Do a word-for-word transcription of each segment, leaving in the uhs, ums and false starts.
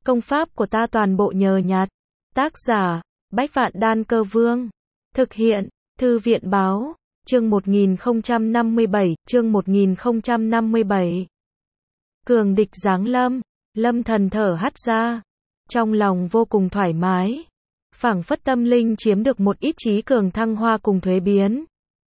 Công pháp của ta toàn bộ nhờ nhặt. Tác giả, Bách Vạn Đan Cơ Vương. Thực hiện, Thư viện Báo. Chương một nghìn không trăm năm mươi bảy, chương một nghìn không trăm năm mươi bảy. Cường địch giáng lâm, Lâm Thần thở hắt ra. Trong lòng vô cùng thoải mái. Phảng phất tâm linh chiếm được một ít trí cường thăng hoa cùng thuế biến.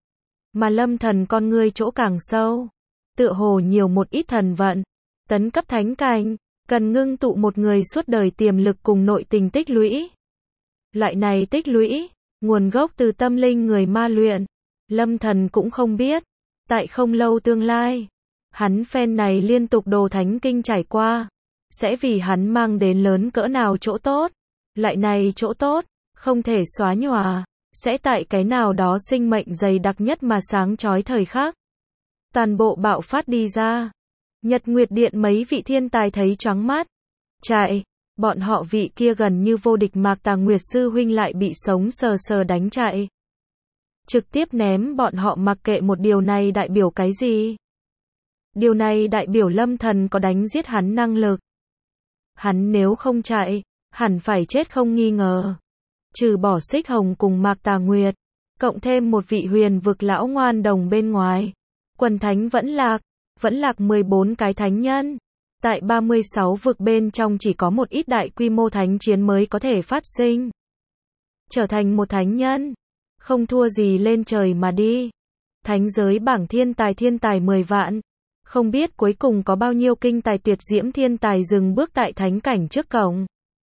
Mà Lâm Thần con ngươi chỗ càng sâu. Tựa hồ nhiều một ít thần vận. Tấn cấp thánh cảnh, cần ngưng tụ một người suốt đời tiềm lực cùng nội tình tích lũy. Loại này tích lũy, nguồn gốc từ tâm linh người ma luyện. Lâm Thần cũng không biết. Tại không lâu tương lai, hắn phen này liên tục đồ thánh kinh trải qua, sẽ vì hắn mang đến lớn cỡ nào chỗ tốt. Loại này chỗ tốt, không thể xóa nhòa, sẽ tại cái nào đó sinh mệnh dày đặc nhất mà sáng chói thời khắc. Toàn bộ bạo phát đi ra. Nhật Nguyệt Điện mấy vị thiên tài thấy choáng mắt. Chạy, bọn họ vị kia gần như vô địch Mạc Tà Nguyệt sư huynh lại bị sống sờ sờ đánh chạy. Trực tiếp ném bọn họ mặc kệ một điều này đại biểu cái gì. Điều này đại biểu Lâm Thần có đánh giết hắn năng lực. Hắn nếu không chạy, hẳn phải chết không nghi ngờ. Trừ bỏ Xích Hồng cùng Mạc Tà Nguyệt, cộng thêm một vị huyền vực lão ngoan đồng bên ngoài. Quần thánh vẫn lạc, vẫn lạc mười bốn cái thánh nhân. Tại ba mươi sáu vực bên trong chỉ có một ít đại quy mô thánh chiến mới có thể phát sinh. Trở thành một thánh nhân, không thua gì lên trời mà đi. Thánh giới bảng thiên tài thiên tài mười vạn. Không biết cuối cùng có bao nhiêu kinh tài tuyệt diễm thiên tài dừng bước tại thánh cảnh trước cổng.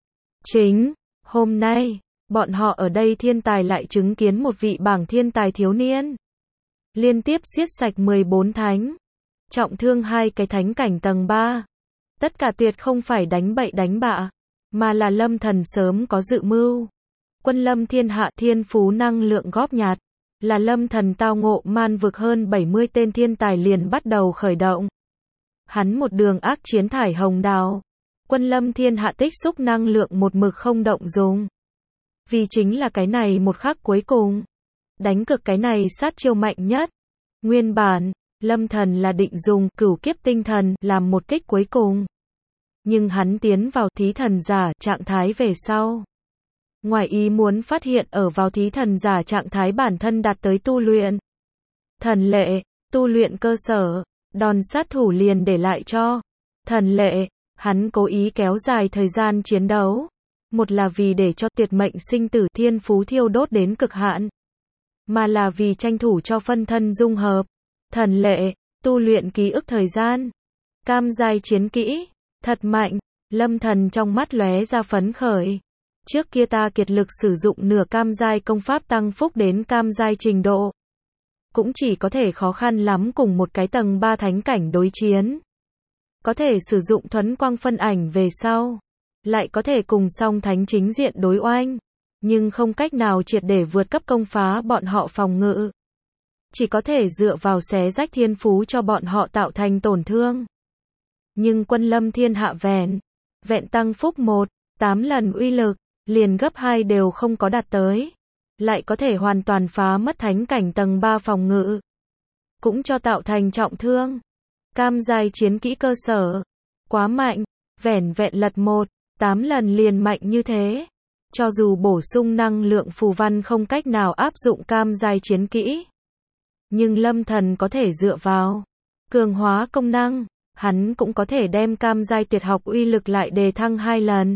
Chính, hôm nay, bọn họ ở đây thiên tài lại chứng kiến một vị bảng thiên tài thiếu niên. Liên tiếp giết sạch mười bốn thánh. Trọng thương hai cái thánh cảnh tầng ba. Tất cả tuyệt không phải đánh bậy đánh bạ, mà là Lâm Thần sớm có dự mưu. Quân lâm thiên hạ thiên phú năng lượng góp nhặt, là Lâm Thần tao ngộ man vực hơn bảy mươi tên thiên tài liền bắt đầu khởi động. Hắn một đường ác chiến thải hồng đào. Quân lâm thiên hạ tích xúc năng lượng một mực không động dùng. Vì chính là cái này một khắc cuối cùng. Đánh cực cái này sát chiêu mạnh nhất. Nguyên bản, Lâm Thần là định dùng cửu kiếp tinh thần làm một kích cuối cùng. Nhưng hắn tiến vào thí thần giả trạng thái về sau. Ngoài ý muốn phát hiện ở vào thí thần giả trạng thái bản thân đạt tới tu luyện. Thần lệ, tu luyện cơ sở, đòn sát thủ liền để lại cho. Thần lệ, hắn cố ý kéo dài thời gian chiến đấu. Một là vì để cho tuyệt mệnh sinh tử thiên phú thiêu đốt đến cực hạn. Mà là vì tranh thủ cho phân thân dung hợp. Thần lệ, tu luyện ký ức thời gian. Cam giai chiến kỹ, thật mạnh. Lâm Thần trong mắt lóe ra phấn khởi. Trước kia ta kiệt lực sử dụng nửa cam giai công pháp tăng phúc đến cam giai trình độ. Cũng chỉ có thể khó khăn lắm cùng một cái tầng ba thánh cảnh đối chiến. Có thể sử dụng thuấn quang phân ảnh về sau. Lại có thể cùng song thánh chính diện đối oanh. Nhưng không cách nào triệt để vượt cấp công phá bọn họ phòng ngự. Chỉ có thể dựa vào xé rách thiên phú cho bọn họ tạo thành tổn thương. Nhưng quân lâm thiên hạ vẹn. Vẹn tăng phúc một, tám lần uy lực. Liền gấp hai đều không có đạt tới. Lại có thể hoàn toàn phá mất thánh cảnh tầng ba phòng ngự. Cũng cho tạo thành trọng thương. Cam giai chiến kỹ cơ sở. Quá mạnh. Vẻn vẹn lật một, tám lần liền mạnh như thế. Cho dù bổ sung năng lượng phù văn không cách nào áp dụng cam giai chiến kỹ. Nhưng Lâm Thần có thể dựa vào cường hóa công năng. Hắn cũng có thể đem cam giai tuyệt học uy lực lại đề thăng hai lần.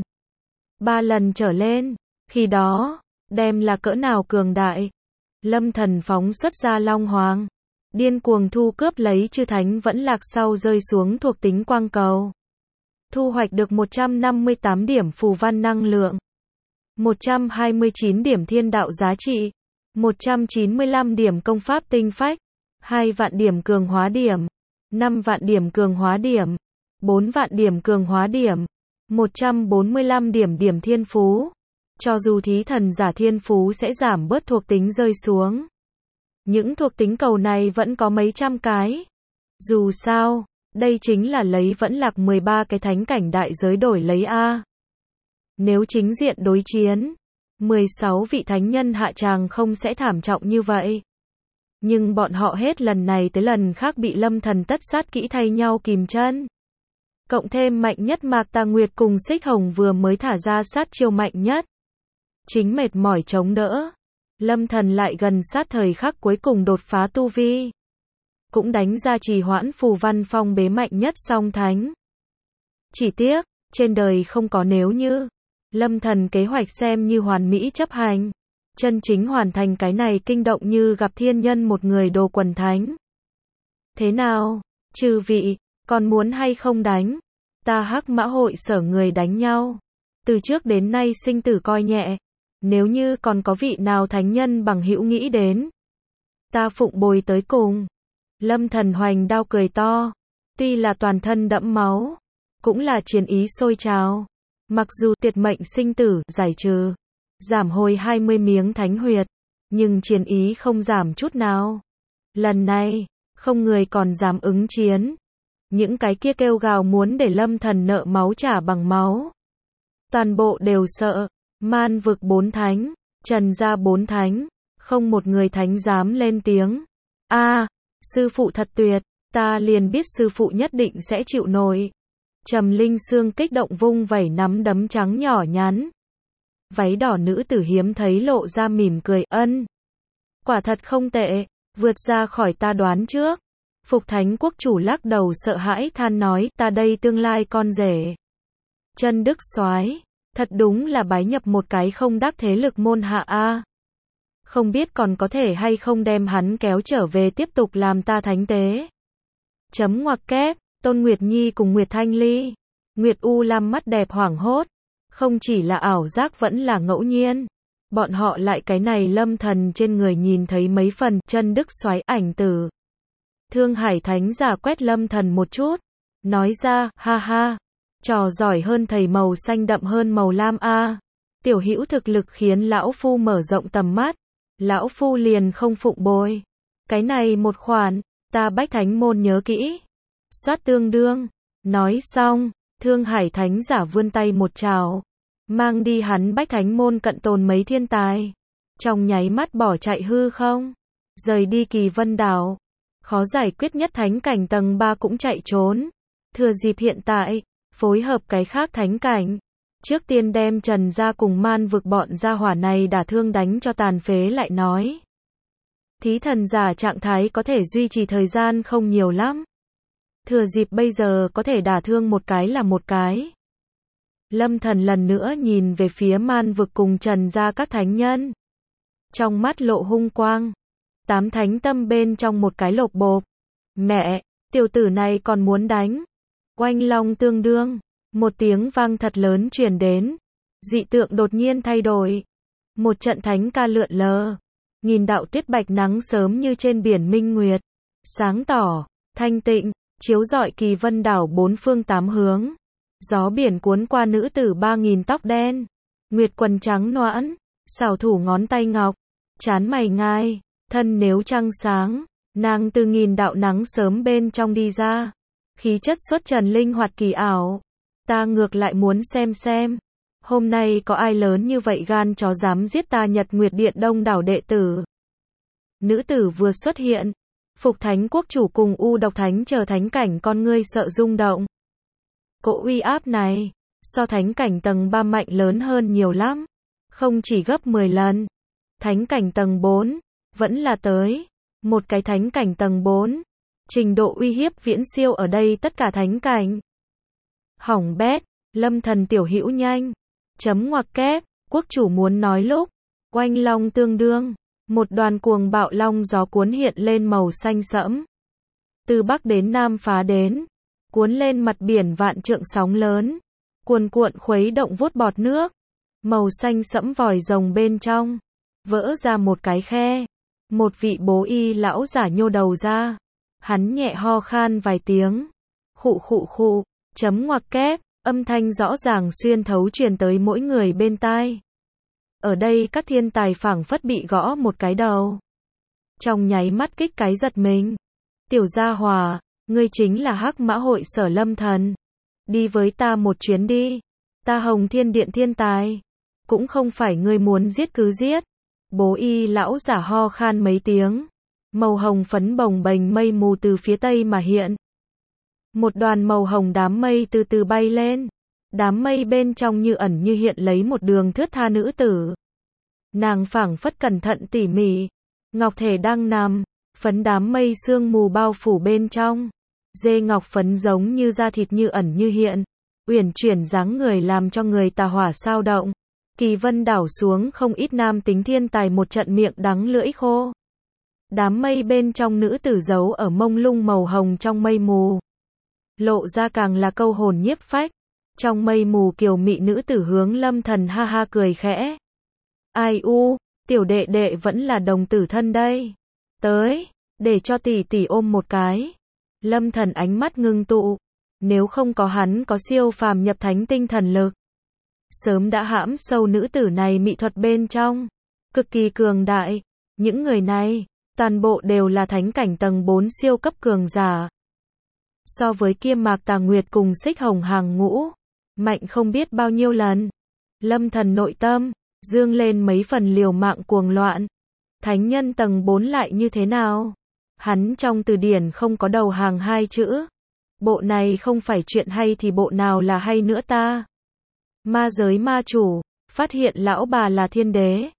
Ba lần trở lên, khi đó, đem là cỡ nào cường đại. Lâm Thần phóng xuất ra Long Hoàng, điên cuồng thu cướp lấy chư thánh vẫn lạc sau rơi xuống thuộc tính quang cầu. Thu hoạch được một trăm năm mươi tám điểm phù văn năng lượng, một trăm hai mươi chín điểm thiên đạo giá trị, một trăm chín mươi lăm điểm công pháp tinh phách, hai vạn điểm cường hóa điểm, năm vạn điểm cường hóa điểm, bốn vạn điểm cường hóa điểm. một trăm bốn mươi lăm điểm điểm thiên phú. Cho dù thí thần giả thiên phú sẽ giảm bớt thuộc tính rơi xuống. Những thuộc tính cầu này vẫn có mấy trăm cái. Dù sao, đây chính là lấy vẫn lạc mười ba cái thánh cảnh đại giới đổi lấy A. Nếu chính diện đối chiến, mười sáu vị thánh nhân hạ tràng không sẽ thảm trọng như vậy. Nhưng bọn họ hết lần này tới lần khác bị Lâm Thần tất sát kỹ thay nhau kìm chân. Cộng thêm mạnh nhất Mạc Tà Nguyệt cùng Xích Hồng vừa mới thả ra sát chiêu mạnh nhất. Chính mệt mỏi chống đỡ. Lâm Thần lại gần sát thời khắc cuối cùng đột phá tu vi. Cũng đánh ra trì hoãn phù văn phong bế mạnh nhất song thánh. Chỉ tiếc, trên đời không có nếu như. Lâm Thần kế hoạch xem như hoàn mỹ chấp hành. Chân chính hoàn thành cái này kinh động như gặp thiên nhân một người đồ quần thánh. Thế nào, chư vị, còn muốn hay không đánh? Ta Hắc Mã hội sở người đánh nhau. Từ trước đến nay sinh tử coi nhẹ. Nếu như còn có vị nào thánh nhân bằng hữu nghĩ đến. Ta phụng bồi tới cùng. Lâm Thần hoành đao cười to. Tuy là toàn thân đẫm máu. Cũng là chiến ý sôi trào. Mặc dù tuyệt mệnh sinh tử, giải trừ. Giảm hồi hai mươi miếng thánh huyệt. Nhưng chiến ý không giảm chút nào. Lần này, không người còn dám ứng chiến. Những cái kia kêu gào muốn để Lâm Thần nợ máu trả bằng máu. Toàn bộ đều sợ. Man vực bốn thánh, Trần gia bốn thánh, không một người thánh dám lên tiếng. A, à, sư phụ thật tuyệt, ta liền biết sư phụ nhất định sẽ chịu nổi. Trầm Linh Sương kích động vung vẩy nắm đấm trắng nhỏ nhắn. Váy đỏ nữ tử hiếm thấy lộ ra mỉm cười, ân. Quả thật không tệ, vượt ra khỏi ta đoán trước. Phục Thánh quốc chủ lắc đầu sợ hãi than nói, ta đây tương lai con rể. Chân Đức soái, thật đúng là bái nhập một cái không đắc thế lực môn hạ a. Không biết còn có thể hay không đem hắn kéo trở về tiếp tục làm ta thánh tế. Chấm ngoặc kép, Tôn Nguyệt Nhi cùng Nguyệt Thanh Ly. Nguyệt U Lam mắt đẹp hoảng hốt. Không chỉ là ảo giác vẫn là ngẫu nhiên. Bọn họ lại cái này Lâm Thần trên người nhìn thấy mấy phần Chân Đức soái ảnh tử. Thương Hải Thánh giả quét Lâm Thần một chút. Nói ra, ha ha. Trò giỏi hơn thầy màu xanh đậm hơn màu lam a. Tiểu hữu thực lực khiến lão phu mở rộng tầm mắt. Lão phu liền không phụng bồi. Cái này một khoản, ta Bách Thánh môn nhớ kỹ. Soát tương đương. Nói xong, Thương Hải Thánh giả vươn tay một trào. Mang đi hắn Bách Thánh môn cận tồn mấy thiên tài. Trong nháy mắt bỏ chạy hư không. Rời đi Kỳ Vân đảo. Khó giải quyết nhất thánh cảnh tầng ba cũng chạy trốn. Thừa dịp hiện tại, phối hợp cái khác thánh cảnh. Trước tiên đem Trần gia cùng Man vực bọn gia hỏa này đả thương đánh cho tàn phế lại nói. Thí thần giả trạng thái có thể duy trì thời gian không nhiều lắm. Thừa dịp bây giờ có thể đả thương một cái là một cái. Lâm Thần lần nữa nhìn về phía Man vực cùng Trần gia các thánh nhân. Trong mắt lộ hung quang. Tám thánh tâm bên trong một cái lột bộp. Mẹ, tiểu tử này còn muốn đánh. Oanh long tương đương. Một tiếng vang thật lớn truyền đến. Dị tượng đột nhiên thay đổi. Một trận thánh ca lượn lờ. Nghìn đạo tuyết bạch nắng sớm như trên biển minh nguyệt. Sáng tỏ, thanh tịnh, chiếu rọi Kỳ Vân đảo bốn phương tám hướng. Gió biển cuốn qua nữ tử ba nghìn tóc đen. Nguyệt quần trắng noãn. Xảo thủ ngón tay ngọc. Chán mày ngai. Thân nếu trăng sáng. Nàng từ nghìn đạo nắng sớm bên trong đi ra. Khí chất xuất trần linh hoạt kỳ ảo. Ta ngược lại muốn xem xem. Hôm nay có ai lớn như vậy gan chó dám giết ta Nhật Nguyệt Điện đông đảo đệ tử. Nữ tử vừa xuất hiện. Phục Thánh quốc chủ cùng U Độc Thánh chờ thánh cảnh con ngươi sợ rung động. Cỗ uy áp này, so thánh cảnh tầng ba mạnh lớn hơn nhiều lắm. Không chỉ gấp mười lần. Thánh cảnh tầng bốn, vẫn là tới. Một cái thánh cảnh tầng bốn. Trình độ uy hiếp viễn siêu ở đây tất cả thánh cảnh. Hỏng bét, Lâm Thần tiểu hữu nhanh. Chấm ngoặc kép, quốc chủ muốn nói lúc. Oanh long tương đương. Một đoàn cuồng bạo long gió cuốn hiện lên màu xanh sẫm. Từ bắc đến nam phá đến. Cuốn lên mặt biển vạn trượng sóng lớn. Cuồn cuộn khuấy động vuốt bọt nước. Màu xanh sẫm vòi rồng bên trong. Vỡ ra một cái khe. Một vị bố y lão giả nhô đầu ra. Hắn nhẹ ho khan vài tiếng. Khụ khụ khụ. Chấm ngoặc kép. Âm thanh rõ ràng xuyên thấu truyền tới mỗi người bên tai. Ở đây các thiên tài phảng phất bị gõ một cái đầu. Trong nháy mắt kích cái giật mình. Tiểu gia hòa, ngươi chính là Hắc Mã hội sở Lâm Thần. Đi với ta một chuyến đi. Ta Hồng Thiên Điện thiên tài. Cũng không phải ngươi muốn giết cứ giết. Bố y lão giả ho khan mấy tiếng. Màu hồng phấn bồng bềnh mây mù từ phía tây mà hiện. Một đoàn màu hồng đám mây từ từ bay lên. Đám mây bên trong như ẩn như hiện lấy một đường thướt tha nữ tử. Nàng phảng phất cẩn thận tỉ mỉ. Ngọc thể đang nằm, phấn đám mây sương mù bao phủ bên trong. Dê ngọc phấn giống như da thịt như ẩn như hiện. Uyển chuyển dáng người làm cho người tà hỏa sao động. Kỳ vân đảo xuống không ít nam tính thiên tài một trận miệng đắng lưỡi khô. Đám mây bên trong nữ tử giấu ở mông lung màu hồng trong mây mù. Lộ ra càng là câu hồn nhiếp phách. Trong mây mù kiều mị nữ tử hướng Lâm Thần ha ha cười khẽ. Ai u, tiểu đệ đệ vẫn là đồng tử thân đây. Tới, để cho tỷ tỷ ôm một cái. Lâm Thần ánh mắt ngưng tụ. Nếu không có hắn có siêu phàm nhập thánh tinh thần lực, sớm đã hãm sâu nữ tử này mỹ thuật bên trong. Cực kỳ cường đại. Những người này, toàn bộ đều là thánh cảnh tầng bốn siêu cấp cường giả. So với kia Mạc Tà Nguyệt cùng Xích Hồng hàng ngũ, mạnh không biết bao nhiêu lần. Lâm Thần nội tâm dương lên mấy phần liều mạng cuồng loạn. Thánh nhân tầng bốn lại như thế nào? Hắn trong từ điển không có đầu hàng hai chữ. Bộ này không phải chuyện hay thì bộ nào là hay nữa ta? Ma giới ma chủ, phát hiện lão bà là thiên đế.